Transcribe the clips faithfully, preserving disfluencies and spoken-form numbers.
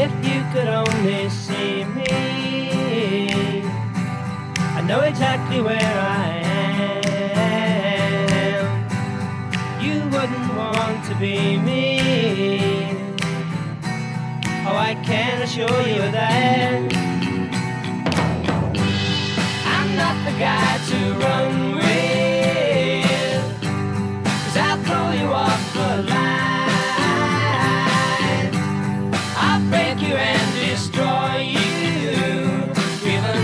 if you could only see me, I know exactly where I am. You wouldn't want to be me. Oh, I can assure you that I'm not the guy to run with, 'cause I'll throw you off the line. I'll break you and destroy you, given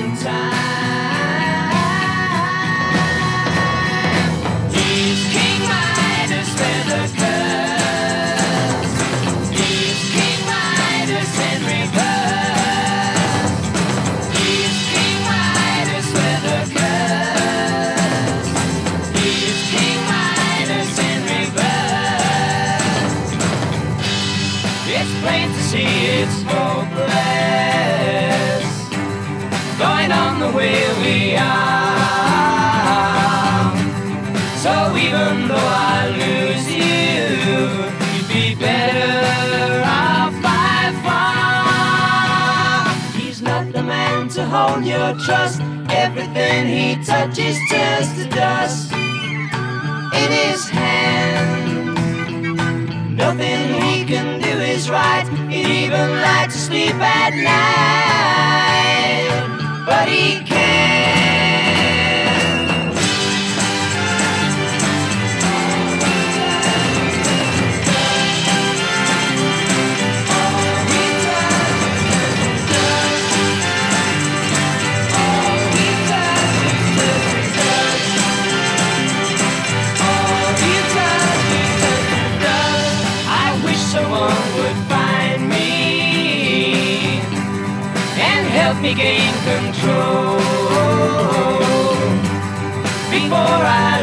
time. He's King Midas, feather curse. He's King Midas, Henry Burns. He's King Midas, feather curse. He's King Midas, Henry Burns. It's plain to see it's hopeless, going on the way we are. So even though I lose you, you'd be better off by far. He's not the man to hold your trust. Everything he touches turns to dust. In his hands, nothing he can do is right. He'd even like to sleep at night, but he can't. All he does is dust. All he does is dust. All he does is dust. I wish someone would find me and help me gain control before I